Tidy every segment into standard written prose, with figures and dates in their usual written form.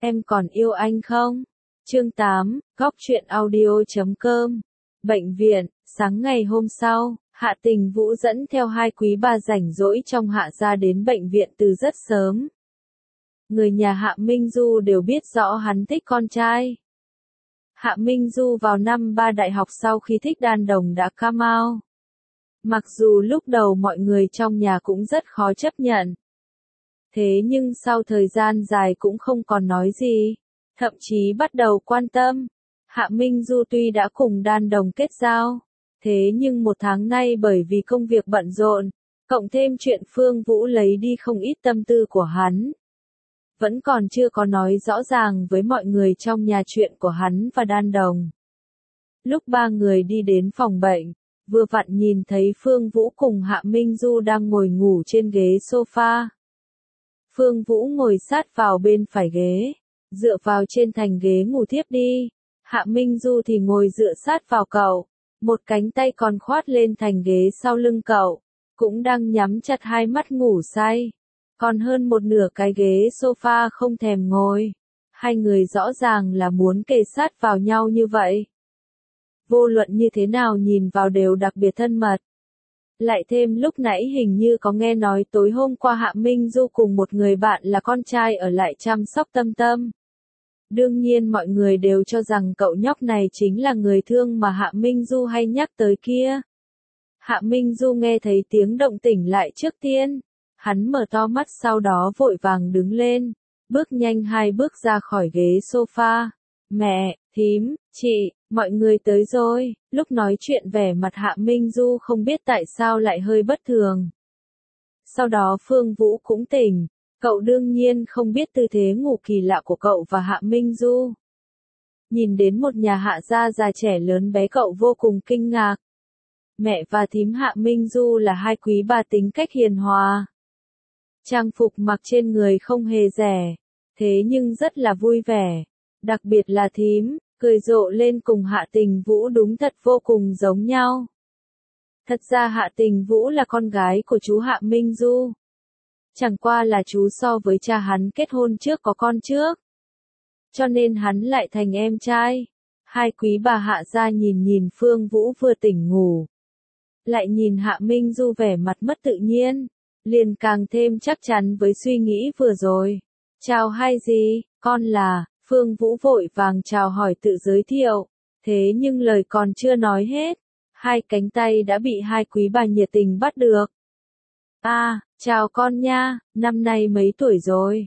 Em còn yêu anh không? Chương 8, Góc truyện audio.com. Bệnh viện, sáng ngày hôm sau, Hạ Tình Vũ dẫn theo hai quý bà rảnh rỗi trong Hạ gia đến bệnh viện từ rất sớm. Người nhà Hạ Minh Du đều biết rõ hắn thích con trai. Hạ Minh Du vào năm 3 đại học sau khi thích đàn đồng đã come out. Mặc dù lúc đầu mọi người trong nhà cũng rất khó chấp nhận. Thế nhưng sau thời gian dài cũng không còn nói gì, thậm chí bắt đầu quan tâm. Hạ Minh Du tuy đã cùng đàn đồng kết giao, thế nhưng một tháng nay bởi vì công việc bận rộn, cộng thêm chuyện Phương Vũ lấy đi không ít tâm tư của hắn. Vẫn còn chưa có nói rõ ràng với mọi người trong nhà chuyện của hắn và đàn đồng. Lúc ba người đi đến phòng bệnh, vừa vặn nhìn thấy Phương Vũ cùng Hạ Minh Du đang ngồi ngủ trên ghế sofa. Phương Vũ ngồi sát vào bên phải ghế, dựa vào trên thành ghế ngủ thiếp đi. Hạ Minh Du thì ngồi dựa sát vào cậu, một cánh tay còn khoát lên thành ghế sau lưng cậu, cũng đang nhắm chặt hai mắt ngủ say. Còn hơn một nửa cái ghế sofa không thèm ngồi. Hai người rõ ràng là muốn kề sát vào nhau như vậy. Vô luận như thế nào nhìn vào đều đặc biệt thân mật. Lại thêm lúc nãy hình như có nghe nói tối hôm qua Hạ Minh Du cùng một người bạn là con trai ở lại chăm sóc Tâm Tâm. Đương nhiên mọi người đều cho rằng cậu nhóc này chính là người thương mà Hạ Minh Du hay nhắc tới kia. Hạ Minh Du nghe thấy tiếng động tỉnh lại trước tiên. Hắn mở to mắt sau đó vội vàng đứng lên, bước nhanh 2 bước ra khỏi ghế sofa. Mẹ, thím, chị, mọi người tới rồi. Lúc nói chuyện vẻ mặt Hạ Minh Du không biết tại sao lại hơi bất thường. Sau đó Phương Vũ cũng tỉnh, cậu đương nhiên không biết tư thế ngủ kỳ lạ của cậu và Hạ Minh Du. Nhìn đến một nhà Hạ gia già trẻ lớn bé cậu vô cùng kinh ngạc. Mẹ và thím Hạ Minh Du là hai quý bà tính cách hiền hòa. Trang phục mặc trên người không hề rẻ, thế nhưng rất là vui vẻ. Đặc biệt là thím, cười rộ lên cùng Hạ Tình Vũ đúng thật vô cùng giống nhau. Thật ra Hạ Tình Vũ là con gái của chú Hạ Minh Du. Chẳng qua là chú so với cha hắn kết hôn trước có con trước. Cho nên hắn lại thành em trai. Hai quý bà Hạ gia nhìn nhìn Phương Vũ vừa tỉnh ngủ. Lại nhìn Hạ Minh Du vẻ mặt mất tự nhiên. Liền càng thêm chắc chắn với suy nghĩ vừa rồi. Chào hai gì, con là, Phương Vũ vội vàng chào hỏi tự giới thiệu. Thế nhưng lời còn chưa nói hết. Hai cánh tay đã bị hai quý bà nhiệt tình bắt được. Chào con nha, năm nay mấy tuổi rồi?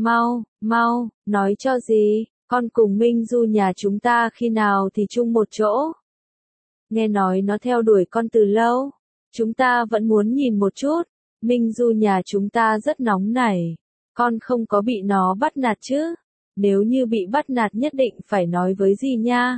Mau, nói cho gì, con cùng Minh Du nhà chúng ta khi nào thì chung một chỗ? Nghe nói nó theo đuổi con từ lâu. Chúng ta vẫn muốn nhìn một chút. Minh Du nhà chúng ta rất nóng nảy. Con không có bị nó bắt nạt chứ? Nếu như bị bắt nạt nhất định phải nói với dì nha.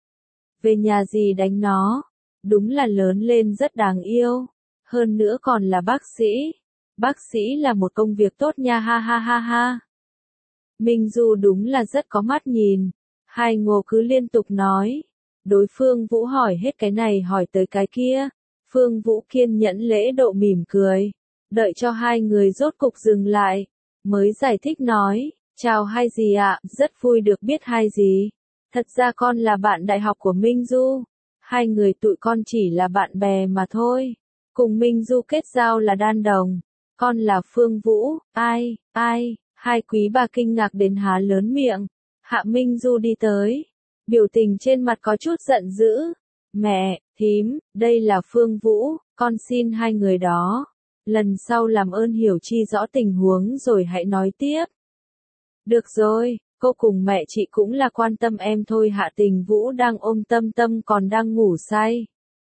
Về nhà dì đánh nó. Đúng là lớn lên rất đáng yêu. Hơn nữa còn là bác sĩ. Bác sĩ là một công việc tốt nha ha ha ha ha. Minh Du đúng là rất có mắt nhìn. Hai ngô cứ liên tục nói. Đối phương Vũ hỏi hết cái này hỏi tới cái kia. Phương Vũ kiên nhẫn lễ độ mỉm cười. Đợi cho hai người rốt cục dừng lại. Mới giải thích nói. Chào hai dì ạ, rất vui được biết hai dì. Thật ra con là bạn đại học của Minh Du. Hai người tụi con chỉ là bạn bè mà thôi. Cùng Minh Du kết giao là đan đồng. Con là Phương Vũ. Ai? Hai quý bà kinh ngạc đến há lớn miệng. Hạ Minh Du đi tới. Biểu tình trên mặt có chút giận dữ. Mẹ, thím, đây là Phương Vũ, con xin hai người đó. Lần sau làm ơn hiểu chi rõ tình huống rồi hãy nói tiếp. Được rồi, cô cùng mẹ chị cũng là quan tâm em thôi. Hạ Tình Vũ đang ôm Tâm Tâm còn đang ngủ say.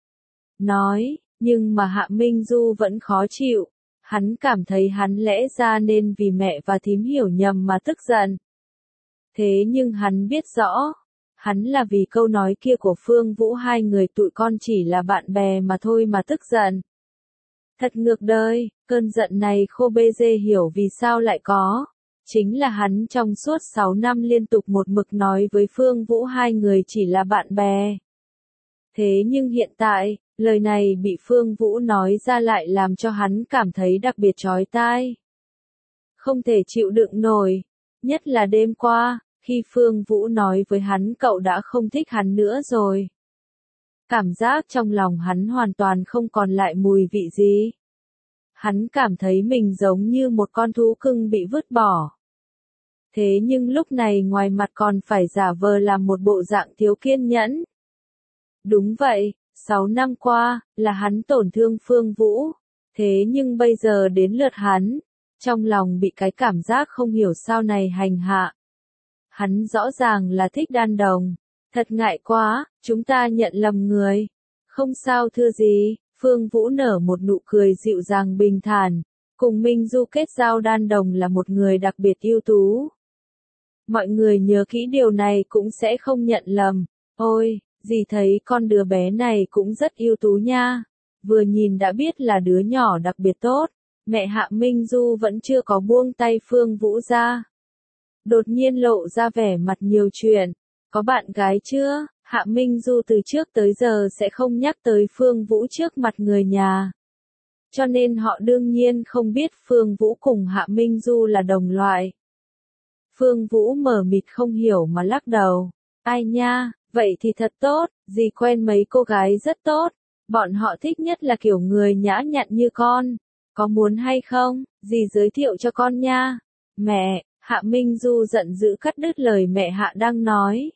Nói, nhưng mà Hạ Minh Du vẫn khó chịu. Hắn cảm thấy hắn lẽ ra nên vì mẹ và thím hiểu nhầm mà tức giận. Thế nhưng hắn biết rõ. Hắn là vì câu nói kia của Phương Vũ hai người tụi con chỉ là bạn bè mà thôi mà tức giận. Thật ngược đời, cơn giận này Khô Bê Dê hiểu vì sao lại có. Chính là hắn trong suốt 6 năm liên tục một mực nói với Phương Vũ hai người chỉ là bạn bè. Thế nhưng hiện tại, lời này bị Phương Vũ nói ra lại làm cho hắn cảm thấy đặc biệt chói tai. Không thể chịu đựng nổi. Nhất là đêm qua, khi Phương Vũ nói với hắn cậu đã không thích hắn nữa rồi. Cảm giác trong lòng hắn hoàn toàn không còn lại mùi vị gì. Hắn cảm thấy mình giống như một con thú cưng bị vứt bỏ. Thế nhưng lúc này ngoài mặt còn phải giả vờ làm một bộ dạng thiếu kiên nhẫn. Đúng vậy, 6 năm qua, là hắn tổn thương Phương Vũ. Thế nhưng bây giờ đến lượt hắn, trong lòng bị cái cảm giác không hiểu sao này hành hạ. Hắn rõ ràng là thích đan đồng. Thật ngại quá, chúng ta nhận lầm người. Không sao thưa gì, Phương Vũ nở một nụ cười dịu dàng bình thản. Cùng Minh Du kết giao đan đồng là một người đặc biệt ưu tú. Mọi người nhớ kỹ điều này cũng sẽ không nhận lầm. Ôi, dì thấy con đứa bé này cũng rất ưu tú nha. Vừa nhìn đã biết là đứa nhỏ đặc biệt tốt. Mẹ Hạ Minh Du vẫn chưa có buông tay Phương Vũ ra. Đột nhiên lộ ra vẻ mặt nhiều chuyện. Có bạn gái chưa? Hạ Minh Du từ trước tới giờ sẽ không nhắc tới Phương Vũ trước mặt người nhà. Cho nên họ đương nhiên không biết Phương Vũ cùng Hạ Minh Du là đồng loại. Phương Vũ mờ mịt không hiểu mà lắc đầu. Ai nha, vậy thì thật tốt, dì quen mấy cô gái rất tốt. Bọn họ thích nhất là kiểu người nhã nhặn như con. Có muốn hay không, dì giới thiệu cho con nha. Mẹ, Hạ Minh Du giận dữ cắt đứt lời mẹ Hạ đang nói.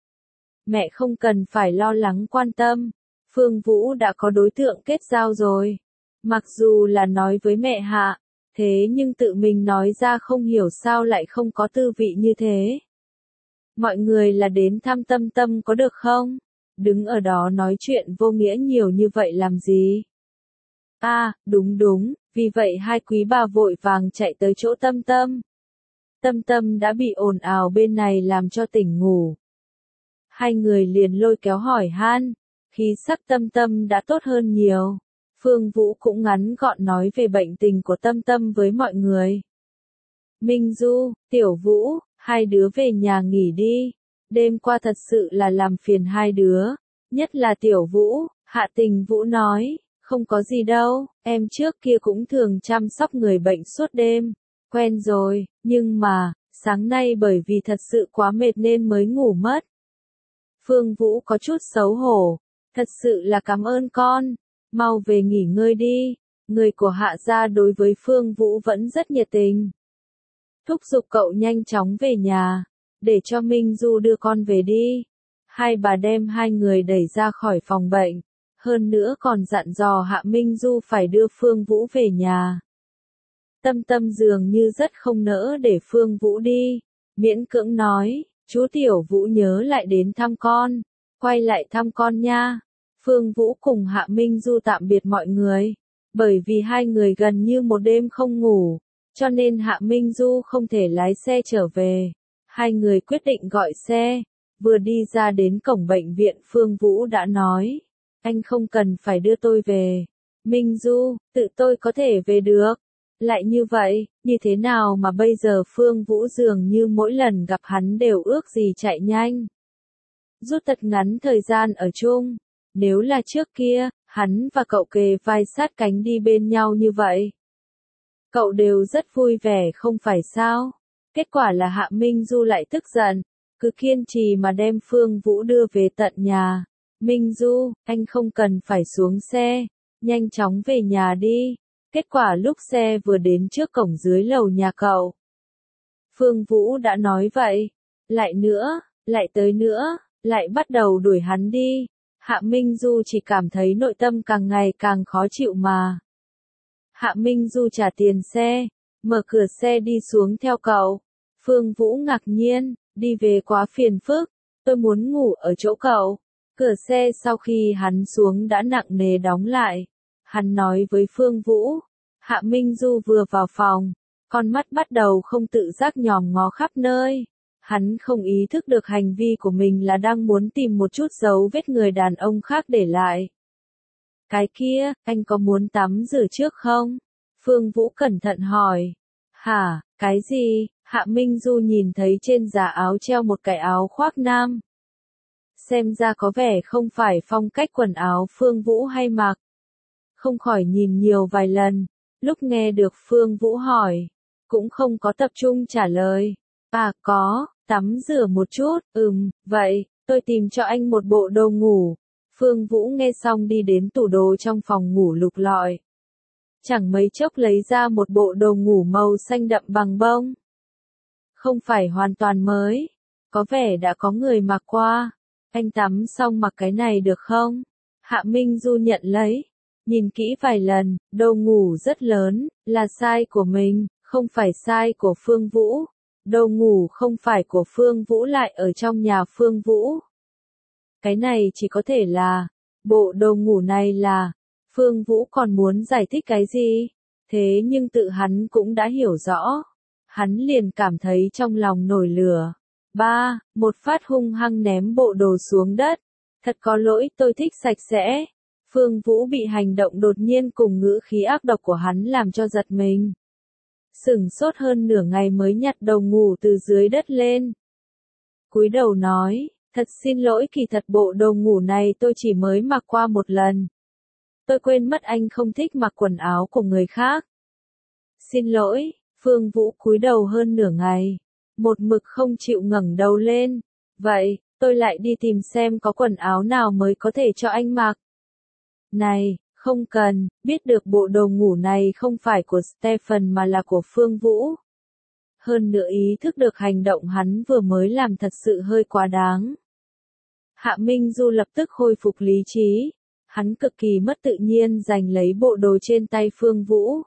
Mẹ không cần phải lo lắng quan tâm. Phương Vũ đã có đối tượng kết giao rồi. Mặc dù là nói với mẹ Hạ, thế nhưng tự mình nói ra không hiểu sao lại không có tư vị như thế. Mọi người là đến thăm Tâm Tâm có được không? Đứng ở đó nói chuyện vô nghĩa nhiều như vậy làm gì? À, đúng, vì vậy hai quý bà vội vàng chạy tới chỗ Tâm Tâm. Tâm Tâm đã bị ồn ào bên này làm cho tỉnh ngủ. Hai người liền lôi kéo hỏi han, khí sắc Tâm Tâm đã tốt hơn nhiều. Phương Vũ cũng ngắn gọn nói về bệnh tình của Tâm Tâm với mọi người. Minh Du, Tiểu Vũ, hai đứa về nhà nghỉ đi. Đêm qua thật sự là làm phiền hai đứa. Nhất là Tiểu Vũ, Hạ Tình Vũ nói, không có gì đâu, em trước kia cũng thường chăm sóc người bệnh suốt đêm. Quen rồi, nhưng mà, sáng nay bởi vì thật sự quá mệt nên mới ngủ mất. Phương Vũ có chút xấu hổ. Thật sự là cảm ơn con. Mau về nghỉ ngơi đi. Người của Hạ gia đối với Phương Vũ vẫn rất nhiệt tình. Thúc giục cậu nhanh chóng về nhà. Để cho Minh Du đưa con về đi. Hai bà đem hai người đẩy ra khỏi phòng bệnh. Hơn nữa còn dặn dò Hạ Minh Du phải đưa Phương Vũ về nhà. Tâm Tâm dường như rất không nỡ để Phương Vũ đi. Miễn cưỡng nói, chú Tiểu Vũ nhớ lại đến thăm con. Quay lại thăm con nha. Phương Vũ cùng Hạ Minh Du tạm biệt mọi người. Bởi vì hai người gần như một đêm không ngủ. Cho nên Hạ Minh Du không thể lái xe trở về. Hai người quyết định gọi xe. Vừa đi ra đến cổng bệnh viện Phương Vũ đã nói. Anh không cần phải đưa tôi về. Minh Du, tự tôi có thể về được. Lại như vậy, như thế nào mà bây giờ Phương Vũ dường như mỗi lần gặp hắn đều ước gì chạy nhanh. Rút thật ngắn thời gian ở chung. Nếu là trước kia, hắn và cậu kề vai sát cánh đi bên nhau như vậy. Cậu đều rất vui vẻ không phải sao? Kết quả là Hạ Minh Du lại tức giận, cứ kiên trì mà đem Phương Vũ đưa về tận nhà. Minh Du, anh không cần phải xuống xe, nhanh chóng về nhà đi. Kết quả lúc xe vừa đến trước cổng dưới lầu nhà cậu. Phương Vũ đã nói vậy. Lại nữa, lại tới nữa, lại bắt đầu đuổi hắn đi. Hạ Minh Du chỉ cảm thấy nội tâm càng ngày càng khó chịu mà. Hạ Minh Du trả tiền xe, mở cửa xe đi xuống theo cậu. Phương Vũ ngạc nhiên, đi về quá phiền phức, tôi muốn ngủ ở chỗ cậu. Cửa xe sau khi hắn xuống đã nặng nề đóng lại. Hắn nói với Phương Vũ. Hạ Minh Du vừa vào phòng, con mắt bắt đầu không tự giác nhòm ngó khắp nơi. Hắn không ý thức được hành vi của mình là đang muốn tìm một chút dấu vết người đàn ông khác để lại. Cái kia, anh có muốn tắm rửa trước không? Phương Vũ cẩn thận hỏi. Hả, cái gì? Hạ Minh Du nhìn thấy trên giá áo treo một cái áo khoác nam. Xem ra có vẻ không phải phong cách quần áo Phương Vũ hay mặc. Không khỏi nhìn nhiều vài lần. Lúc nghe được Phương Vũ hỏi, cũng không có tập trung trả lời. À có, tắm rửa một chút, vậy, tôi tìm cho anh một bộ đồ ngủ. Phương Vũ nghe xong đi đến tủ đồ trong phòng ngủ lục lọi. Chẳng mấy chốc lấy ra một bộ đồ ngủ màu xanh đậm bằng bông. Không phải hoàn toàn mới, có vẻ đã có người mặc qua. Anh tắm xong mặc cái này được không? Hạ Minh Du nhận lấy, nhìn kỹ vài lần, đồ ngủ rất lớn, là size của mình, không phải size của Phương Vũ. Đồ ngủ không phải của Phương Vũ lại ở trong nhà Phương Vũ. Cái này chỉ có thể là, bộ đồ ngủ này là, Phương Vũ còn muốn giải thích cái gì? Thế nhưng tự hắn cũng đã hiểu rõ. Hắn liền cảm thấy trong lòng nổi lửa. Một phát hung hăng ném bộ đồ xuống đất. Thật có lỗi, tôi thích sạch sẽ. Phương Vũ bị hành động đột nhiên cùng ngữ khí ác độc của hắn làm cho giật mình. Sửng sốt hơn nửa ngày mới nhặt đồ ngủ từ dưới đất lên. Cúi đầu nói, thật xin lỗi, kỳ thật bộ đồ ngủ này tôi chỉ mới mặc qua một lần. Tôi quên mất anh không thích mặc quần áo của người khác. Xin lỗi, Phương Vũ cúi đầu hơn nửa ngày, một mực không chịu ngẩng đầu lên. Vậy, tôi lại đi tìm xem có quần áo nào mới có thể cho anh mặc. Này, không cần, biết được bộ đồ ngủ này không phải của Stephen mà là của Phương Vũ. Hơn nữa ý thức được hành động hắn vừa mới làm thật sự hơi quá đáng. Hạ Minh Du lập tức khôi phục lý trí. Hắn cực kỳ mất tự nhiên giành lấy bộ đồ trên tay Phương Vũ.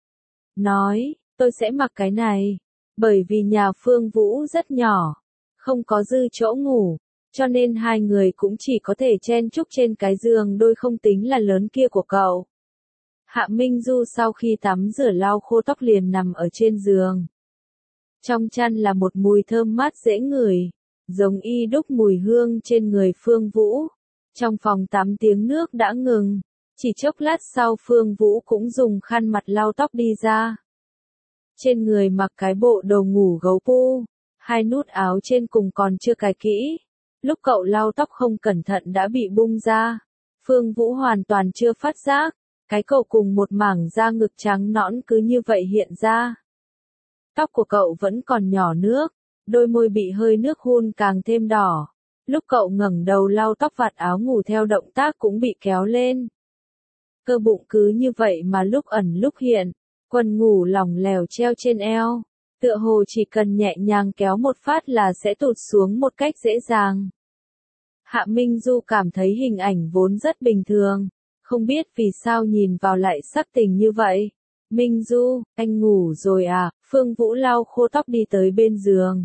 Nói, tôi sẽ mặc cái này. Bởi vì nhà Phương Vũ rất nhỏ, không có dư chỗ ngủ, cho nên hai người cũng chỉ có thể chen chúc trên cái giường đôi không tính là lớn kia của cậu. Hạ Minh Du sau khi tắm rửa lau khô tóc liền nằm ở trên giường. Trong chăn là một mùi thơm mát dễ ngửi, giống y đúc mùi hương trên người Phương Vũ. Trong phòng tắm tiếng nước đã ngừng, chỉ chốc lát sau Phương Vũ cũng dùng khăn mặt lau tóc đi ra. Trên người mặc cái bộ đồ ngủ gấu pu, hai nút áo trên cùng còn chưa cài kỹ. Lúc cậu lau tóc không cẩn thận đã bị bung ra. Phương Vũ hoàn toàn chưa phát giác, cái cậu cùng một mảng da ngực trắng nõn cứ như vậy hiện ra. Tóc của cậu vẫn còn nhỏ nước, đôi môi bị hơi nước hun càng thêm đỏ. Lúc cậu ngẩng đầu lau tóc vạt áo ngủ theo động tác cũng bị kéo lên. Cơ bụng cứ như vậy mà lúc ẩn lúc hiện, quần ngủ lỏng lẻo treo trên eo, tựa hồ chỉ cần nhẹ nhàng kéo một phát là sẽ tụt xuống một cách dễ dàng. Hạ Minh Du cảm thấy hình ảnh vốn rất bình thường, không biết vì sao nhìn vào lại sắc tình như vậy. Minh Du, anh ngủ rồi à? Phương Vũ lau khô tóc đi tới bên giường.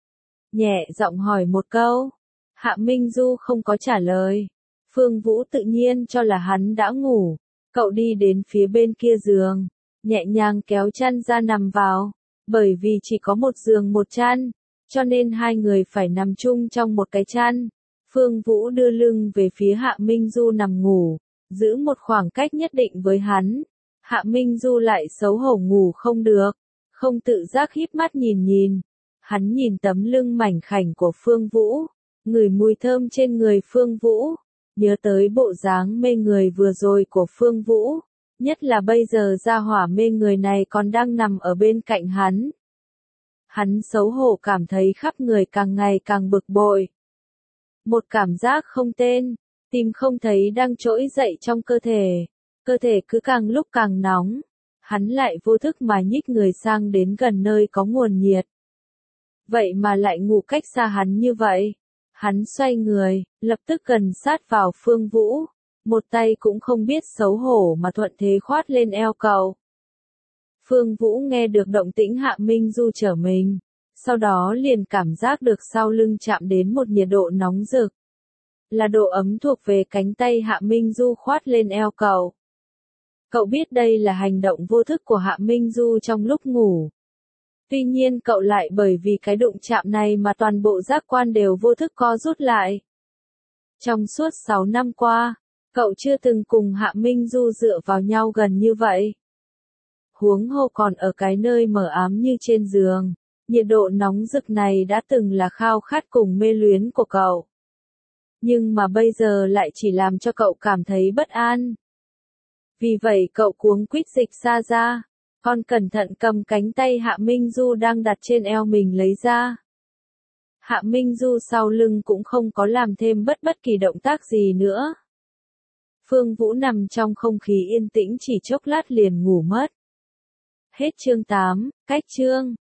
Nhẹ giọng hỏi một câu. Hạ Minh Du không có trả lời. Phương Vũ tự nhiên cho là hắn đã ngủ. Cậu đi đến phía bên kia giường, nhẹ nhàng kéo chăn ra nằm vào. Bởi vì chỉ có một giường một chăn, cho nên hai người phải nằm chung trong một cái chăn. Phương Vũ đưa lưng về phía Hạ Minh Du nằm ngủ, giữ một khoảng cách nhất định với hắn. Hạ Minh Du lại xấu hổ ngủ không được, không tự giác híp mắt nhìn. Hắn nhìn tấm lưng mảnh khảnh của Phương Vũ, ngửi mùi thơm trên người Phương Vũ, nhớ tới bộ dáng mê người vừa rồi của Phương Vũ, nhất là bây giờ gia hỏa mê người này còn đang nằm ở bên cạnh hắn. Hắn xấu hổ cảm thấy khắp người càng ngày càng bực bội. Một cảm giác không tên, tìm không thấy đang trỗi dậy trong cơ thể cứ càng lúc càng nóng. Hắn lại vô thức mà nhích người sang đến gần nơi có nguồn nhiệt. Vậy mà lại ngủ cách xa hắn như vậy. Hắn xoay người, lập tức gần sát vào Phương Vũ, một tay cũng không biết xấu hổ mà thuận thế khoát lên eo cậu. Phương Vũ nghe được động tĩnh Hạ Minh Du trở mình, sau đó liền cảm giác được sau lưng chạm đến một nhiệt độ nóng rực. Là độ ấm thuộc về cánh tay Hạ Minh Du khoát lên eo cậu. Cậu biết đây là hành động vô thức của Hạ Minh Du trong lúc ngủ. Tuy nhiên cậu lại bởi vì cái đụng chạm này mà toàn bộ giác quan đều vô thức co rút lại. Trong suốt 6 năm qua, cậu chưa từng cùng Hạ Minh Du dựa vào nhau gần như vậy. Huống hồ còn ở cái nơi mờ ám như trên giường, nhiệt độ nóng rực này đã từng là khao khát cùng mê luyến của cậu. Nhưng mà bây giờ lại chỉ làm cho cậu cảm thấy bất an. Vì vậy cậu cuống quýt dịch xa ra. Con cẩn thận cầm cánh tay Hạ Minh Du đang đặt trên eo mình lấy ra. Hạ Minh Du sau lưng cũng không có làm thêm bất kỳ động tác gì nữa. Phương Vũ nằm trong không khí yên tĩnh chỉ chốc lát liền ngủ mất. Hết chương 8, cách chương.